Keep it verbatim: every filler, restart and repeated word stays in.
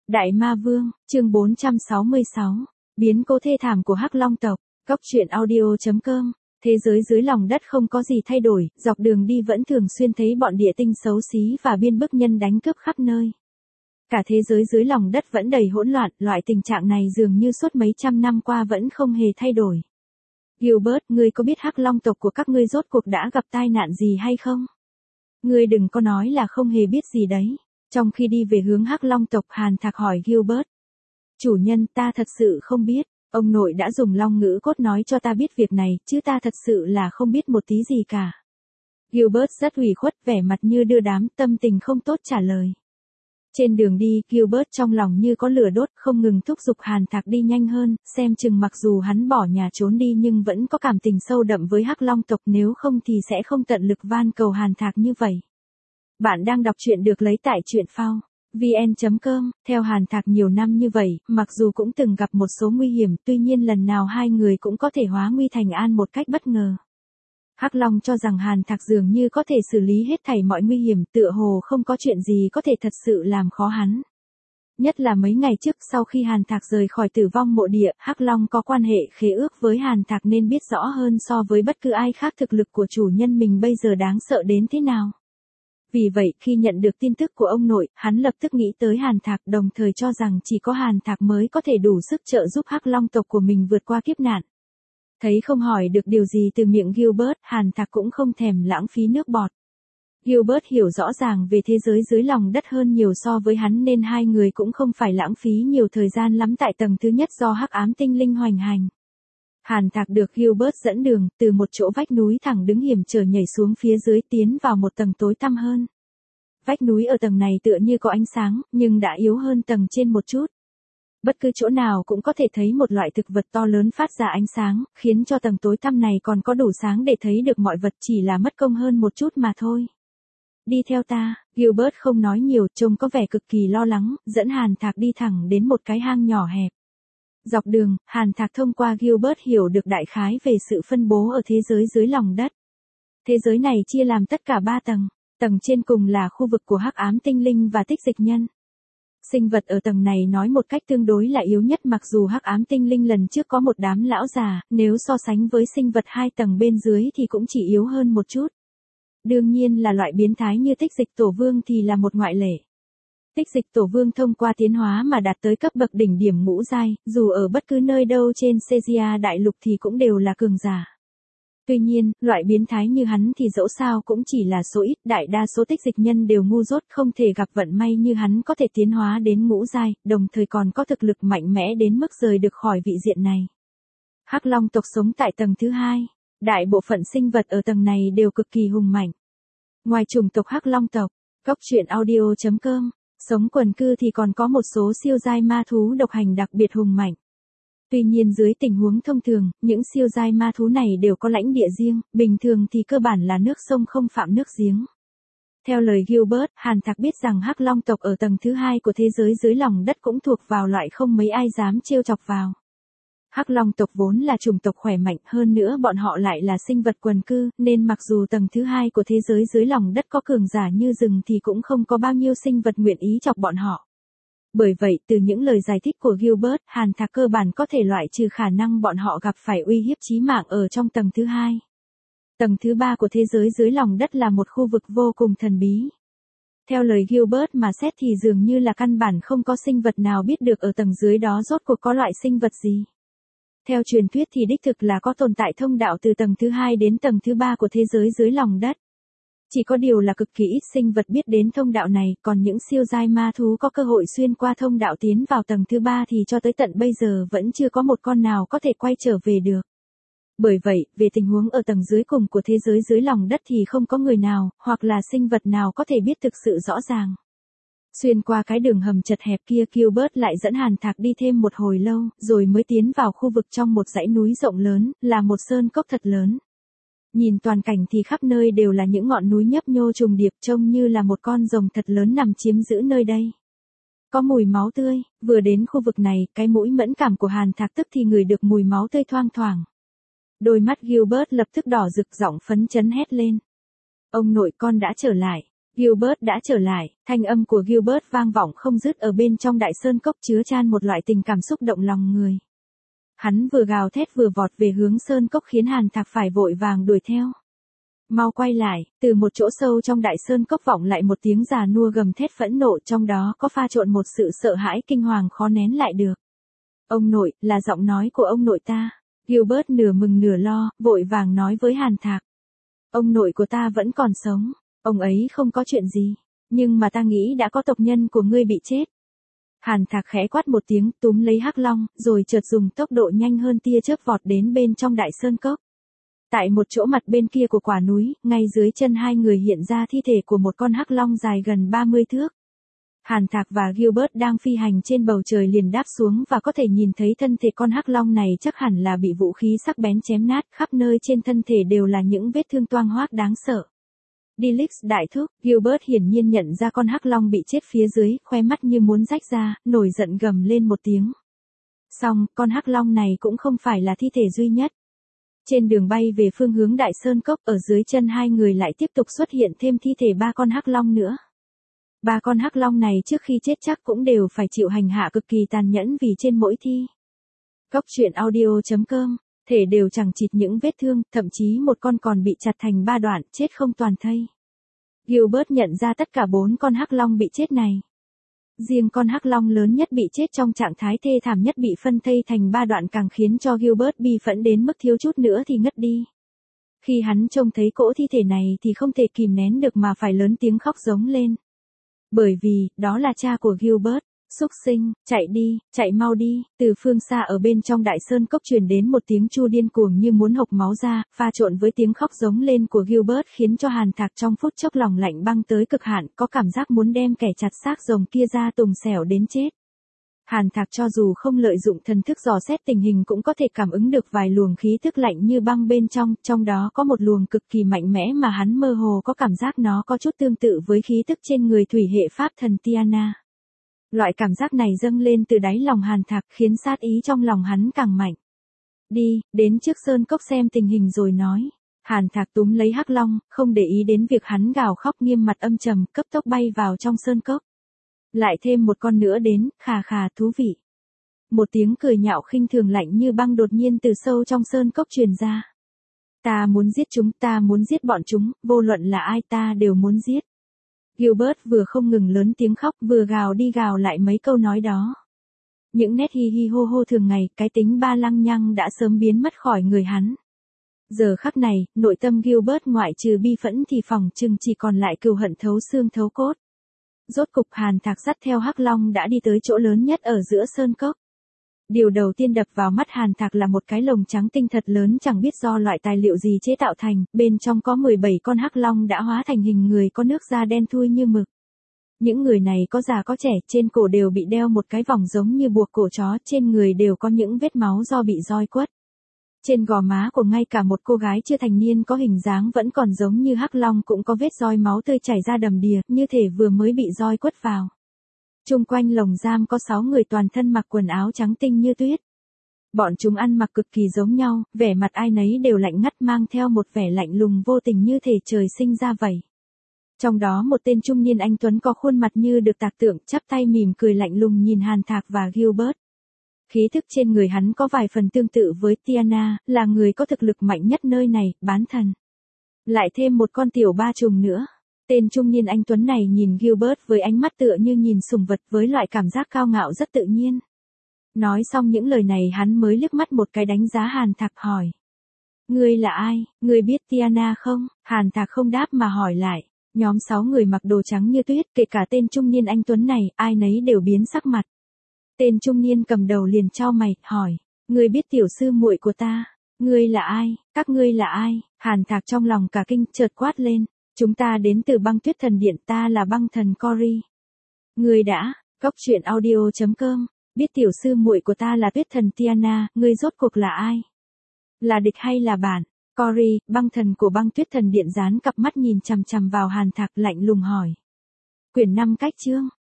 Đại Ma Vương, chương bốn trăm sáu mươi sáu. Biến cố thê thảm của Hắc Long tộc. Cốc truyện audio chấm com. Thế giới dưới lòng đất không có gì thay đổi, dọc đường đi vẫn thường xuyên thấy bọn địa tinh xấu xí và biên bức nhân đánh cướp khắp nơi. Cả thế giới dưới lòng đất vẫn đầy hỗn loạn, loại tình trạng này dường như suốt mấy trăm năm qua vẫn không hề thay đổi. Gilbert, ngươi có biết Hắc Long tộc của các ngươi rốt cuộc đã gặp tai nạn gì hay không? Ngươi đừng có nói là không hề biết gì đấy. Trong khi đi về hướng Hắc Long tộc, Hàn Thạc hỏi Gilbert. Chủ nhân, ta thật sự không biết. Ông nội đã dùng long ngữ cốt nói cho ta biết việc này, chứ ta thật sự là không biết một tí gì cả. Gilbert rất ủy khuất, vẻ mặt như đưa đám, tâm tình không tốt trả lời. Trên đường đi, Gilbert trong lòng như có lửa đốt, không ngừng thúc giục Hàn Thạc đi nhanh hơn, xem chừng mặc dù hắn bỏ nhà trốn đi nhưng vẫn có cảm tình sâu đậm với Hắc Long tộc, nếu không thì sẽ không tận lực van cầu Hàn Thạc như vậy. Bạn đang đọc truyện được lấy tại truyện phao vn chấm com. Theo Hàn Thạc nhiều năm như vậy, mặc dù cũng từng gặp một số nguy hiểm, tuy nhiên lần nào hai người cũng có thể hóa nguy thành an một cách bất ngờ. Hắc Long cho rằng Hàn Thạc dường như có thể xử lý hết thảy mọi nguy hiểm, tựa hồ không có chuyện gì có thể thật sự làm khó hắn. Nhất là mấy ngày trước sau khi Hàn Thạc rời khỏi Tử Vong Mộ Địa, Hắc Long có quan hệ khế ước với Hàn Thạc nên biết rõ hơn so với bất cứ ai khác thực lực của chủ nhân mình bây giờ đáng sợ đến thế nào. Vì vậy, khi nhận được tin tức của ông nội, hắn lập tức nghĩ tới Hàn Thạc, đồng thời cho rằng chỉ có Hàn Thạc mới có thể đủ sức trợ giúp Hắc Long tộc của mình vượt qua kiếp nạn. Thấy không hỏi được điều gì từ miệng Gilbert, Hàn Thạc cũng không thèm lãng phí nước bọt. Gilbert hiểu rõ ràng về thế giới dưới lòng đất hơn nhiều so với hắn nên hai người cũng không phải lãng phí nhiều thời gian lắm tại tầng thứ nhất do hắc ám tinh linh hoành hành. Hàn Thạc được Gilbert dẫn đường, từ một chỗ vách núi thẳng đứng hiểm trở nhảy xuống phía dưới tiến vào một tầng tối tăm hơn. Vách núi ở tầng này tựa như có ánh sáng, nhưng đã yếu hơn tầng trên một chút. Bất cứ chỗ nào cũng có thể thấy một loại thực vật to lớn phát ra ánh sáng, khiến cho tầng tối tăm này còn có đủ sáng để thấy được mọi vật, chỉ là mất công hơn một chút mà thôi. Đi theo ta, Gilbert không nói nhiều, trông có vẻ cực kỳ lo lắng, dẫn Hàn Thạc đi thẳng đến một cái hang nhỏ hẹp. Dọc đường, Hàn Thạc thông qua Gilbert hiểu được đại khái về sự phân bố ở thế giới dưới lòng đất. Thế giới này chia làm tất cả ba tầng, tầng trên cùng là khu vực của hắc ám tinh linh và tích dịch nhân. Sinh vật ở tầng này nói một cách tương đối là yếu nhất, mặc dù hắc ám tinh linh lần trước có một đám lão già, nếu so sánh với sinh vật hai tầng bên dưới thì cũng chỉ yếu hơn một chút. Đương nhiên là loại biến thái như tích dịch tổ vương thì là một ngoại lệ. Tích dịch tổ vương thông qua tiến hóa mà đạt tới cấp bậc đỉnh điểm ngũ giai, dù ở bất cứ nơi đâu trên Caesarea đại lục thì cũng đều là cường giả. Tuy nhiên, loại biến thái như hắn thì dẫu sao cũng chỉ là số ít, đại đa số tích dịch nhân đều ngu dốt, không thể gặp vận may như hắn có thể tiến hóa đến ngũ giai, đồng thời còn có thực lực mạnh mẽ đến mức rời được khỏi vị diện này. Hắc Long tộc sống tại tầng thứ hai, đại bộ phận sinh vật ở tầng này đều cực kỳ hùng mạnh. Ngoài chủng tộc Hắc Long tộc, cốc truyện audio chấm com, sống quần cư thì còn có một số siêu giai ma thú độc hành đặc biệt hùng mạnh. Tuy nhiên dưới tình huống thông thường, những siêu giai ma thú này đều có lãnh địa riêng, bình thường thì cơ bản là nước sông không phạm nước giếng. Theo lời Gilbert, Hàn Thạc biết rằng Hắc Long tộc ở tầng thứ hai của thế giới dưới lòng đất cũng thuộc vào loại không mấy ai dám trêu chọc vào. Hắc Long tộc vốn là chủng tộc khỏe mạnh, hơn nữa bọn họ lại là sinh vật quần cư, nên mặc dù tầng thứ hai của thế giới dưới lòng đất có cường giả như rừng thì cũng không có bao nhiêu sinh vật nguyện ý chọc bọn họ. Bởi vậy, từ những lời giải thích của Gilbert, Hàn Thạc cơ bản có thể loại trừ khả năng bọn họ gặp phải uy hiếp chí mạng ở trong tầng thứ hai. Tầng thứ ba của thế giới dưới lòng đất là một khu vực vô cùng thần bí. Theo lời Gilbert mà xét thì dường như là căn bản không có sinh vật nào biết được ở tầng dưới đó rốt cuộc có loại sinh vật gì. Theo truyền thuyết thì đích thực là có tồn tại thông đạo từ tầng thứ hai đến tầng thứ ba của thế giới dưới lòng đất. Chỉ có điều là cực kỳ ít sinh vật biết đến thông đạo này, còn những siêu giai ma thú có cơ hội xuyên qua thông đạo tiến vào tầng thứ ba thì cho tới tận bây giờ vẫn chưa có một con nào có thể quay trở về được. Bởi vậy, về tình huống ở tầng dưới cùng của thế giới dưới lòng đất thì không có người nào, hoặc là sinh vật nào có thể biết thực sự rõ ràng. Xuyên qua cái đường hầm chật hẹp kia, Gilbert lại dẫn Hàn Thạc đi thêm một hồi lâu, rồi mới tiến vào khu vực trong một dãy núi rộng lớn, là một sơn cốc thật lớn. Nhìn toàn cảnh thì khắp nơi đều là những ngọn núi nhấp nhô trùng điệp, trông như là một con rồng thật lớn nằm chiếm giữ nơi đây. Có mùi máu tươi, vừa đến khu vực này, cái mũi mẫn cảm của Hàn Thạc tức thì ngửi được mùi máu tươi thoang thoảng. Đôi mắt Gilbert lập tức đỏ rực, giọng phấn chấn hét lên. Ông nội, con đã trở lại. Gilbert đã trở lại, thanh âm của Gilbert vang vọng không dứt ở bên trong đại sơn cốc chứa chan một loại tình cảm xúc động lòng người. Hắn vừa gào thét vừa vọt về hướng sơn cốc khiến Hàn Thạc phải vội vàng đuổi theo. Mau quay lại, từ một chỗ sâu trong đại sơn cốc vọng lại một tiếng già nua gầm thét phẫn nộ, trong đó có pha trộn một sự sợ hãi kinh hoàng khó nén lại được. Ông nội, là giọng nói của ông nội ta. Gilbert nửa mừng nửa lo, vội vàng nói với Hàn Thạc. Ông nội của ta vẫn còn sống, ông ấy không có chuyện gì, nhưng mà ta nghĩ đã có tộc nhân của ngươi bị chết. Hàn Thạc khẽ quát một tiếng, túm lấy Hắc Long, rồi chợt dùng tốc độ nhanh hơn tia chớp vọt đến bên trong đại sơn cốc. Tại một chỗ mặt bên kia của quả núi, ngay dưới chân hai người hiện ra thi thể của một con hắc long dài gần ba mươi thước. Hàn Thạc và Gilbert đang phi hành trên bầu trời liền đáp xuống và có thể nhìn thấy thân thể con hắc long này chắc hẳn là bị vũ khí sắc bén chém nát, khắp nơi trên thân thể đều là những vết thương toang hoác đáng sợ. Dilix đại thúc, Gilbert hiển nhiên nhận ra con hắc long bị chết phía dưới, khoe mắt như muốn rách ra, nổi giận gầm lên một tiếng. Xong, con hắc long này cũng không phải là thi thể duy nhất. Trên đường bay về phương hướng đại sơn cốc, ở dưới chân hai người lại tiếp tục xuất hiện thêm thi thể ba con hắc long nữa. Ba con hắc long này trước khi chết chắc cũng đều phải chịu hành hạ cực kỳ tàn nhẫn vì trên mỗi thi. Cốc truyện audio chấm com, thể đều chẳng chịt những vết thương, thậm chí một con còn bị chặt thành ba đoạn, chết không toàn thây. Gilbert nhận ra tất cả bốn con hắc long bị chết này. Riêng con hắc long lớn nhất bị chết trong trạng thái thê thảm nhất bị phân thây thành ba đoạn càng khiến cho Gilbert bi phẫn đến mức thiếu chút nữa thì ngất đi. Khi hắn trông thấy cỗ thi thể này thì không thể kìm nén được mà phải lớn tiếng khóc giống lên. Bởi vì, đó là cha của Gilbert. Súc sinh, chạy đi, chạy mau đi. Từ phương xa ở bên trong đại sơn cốc truyền đến một tiếng chu điên cuồng như muốn hộc máu ra, pha trộn với tiếng khóc giống lên của Gilbert khiến cho Hàn Thạc trong phút chốc lòng lạnh băng tới cực hạn, có cảm giác muốn đem kẻ chặt xác rồng kia ra tùng xẻo đến chết. Hàn Thạc cho dù không lợi dụng thần thức dò xét tình hình cũng có thể cảm ứng được vài luồng khí thức lạnh như băng bên trong, trong đó có một luồng cực kỳ mạnh mẽ mà hắn mơ hồ có cảm giác nó có chút tương tự với khí thức trên người thủy hệ pháp thần Tiana. Loại cảm giác này dâng lên từ đáy lòng Hàn Thạc khiến sát ý trong lòng hắn càng mạnh. Đi, đến trước sơn cốc xem tình hình rồi nói. Hàn Thạc túm lấy hắc long, không để ý đến việc hắn gào khóc nghiêm mặt âm trầm, cấp tốc bay vào trong sơn cốc. Lại thêm một con nữa đến, khà khà thú vị. Một tiếng cười nhạo khinh thường lạnh như băng đột nhiên từ sâu trong sơn cốc truyền ra. Ta muốn giết chúng, ta muốn giết bọn chúng, vô luận là ai ta đều muốn giết. Gilbert vừa không ngừng lớn tiếng khóc vừa gào đi gào lại mấy câu nói đó. Những nét hi hi hô hô thường ngày, cái tính ba lăng nhăng đã sớm biến mất khỏi người hắn. Giờ khắc này, nội tâm Gilbert ngoại trừ bi phẫn thì phòng chừng chỉ còn lại cừu hận thấu xương thấu cốt. Rốt cục Hàn Thạc dắt theo hắc long đã đi tới chỗ lớn nhất ở giữa sơn cốc. Điều đầu tiên đập vào mắt Hàn Thạc là một cái lồng trắng tinh thật lớn chẳng biết do loại tài liệu gì chế tạo thành, bên trong có mười bảy con hắc long đã hóa thành hình người có nước da đen thui như mực. Những người này có già có trẻ, trên cổ đều bị đeo một cái vòng giống như buộc cổ chó, trên người đều có những vết máu do bị roi quất. Trên gò má của ngay cả một cô gái chưa thành niên có hình dáng vẫn còn giống như hắc long cũng có vết roi máu tươi chảy ra đầm đìa, như thể vừa mới bị roi quất vào. Chung quanh lồng giam có sáu người toàn thân mặc quần áo trắng tinh như tuyết. Bọn chúng ăn mặc cực kỳ giống nhau, vẻ mặt ai nấy đều lạnh ngắt mang theo một vẻ lạnh lùng vô tình như thể trời sinh ra vậy. Trong đó một tên trung niên anh tuấn có khuôn mặt như được tạc tượng, chắp tay mỉm cười lạnh lùng nhìn Hàn Thạc và Gilbert. Khí thức trên người hắn có vài phần tương tự với Tiana, là người có thực lực mạnh nhất nơi này, bán thần. Lại thêm một con tiểu ba trùng nữa. Tên trung niên anh tuấn này nhìn Gilbert với ánh mắt tựa như nhìn sùng vật với loại cảm giác cao ngạo rất tự nhiên. Nói xong những lời này hắn mới liếc mắt một cái đánh giá Hàn Thạc hỏi. Ngươi là ai, ngươi biết Tiana không? Hàn Thạc không đáp mà hỏi lại. Nhóm sáu người mặc đồ trắng như tuyết, kể cả tên trung niên anh tuấn này, ai nấy đều biến sắc mặt. Tên trung niên cầm đầu liền chau mày, hỏi. Ngươi biết tiểu sư muội của ta? Ngươi là ai? Các ngươi là ai? Hàn Thạc trong lòng cả kinh, chợt quát lên. Chúng ta đến từ băng tuyết thần điện, ta là băng thần Cory. Ngươi đã, cốc truyện audio chấm com, biết tiểu sư muội của ta là tuyết thần Tiana, ngươi rốt cuộc là ai? Là địch hay là bạn? Cory, băng thần của băng tuyết thần điện dán cặp mắt nhìn chằm chằm vào Hàn Thạc lạnh lùng hỏi. Quyển năm cách chương,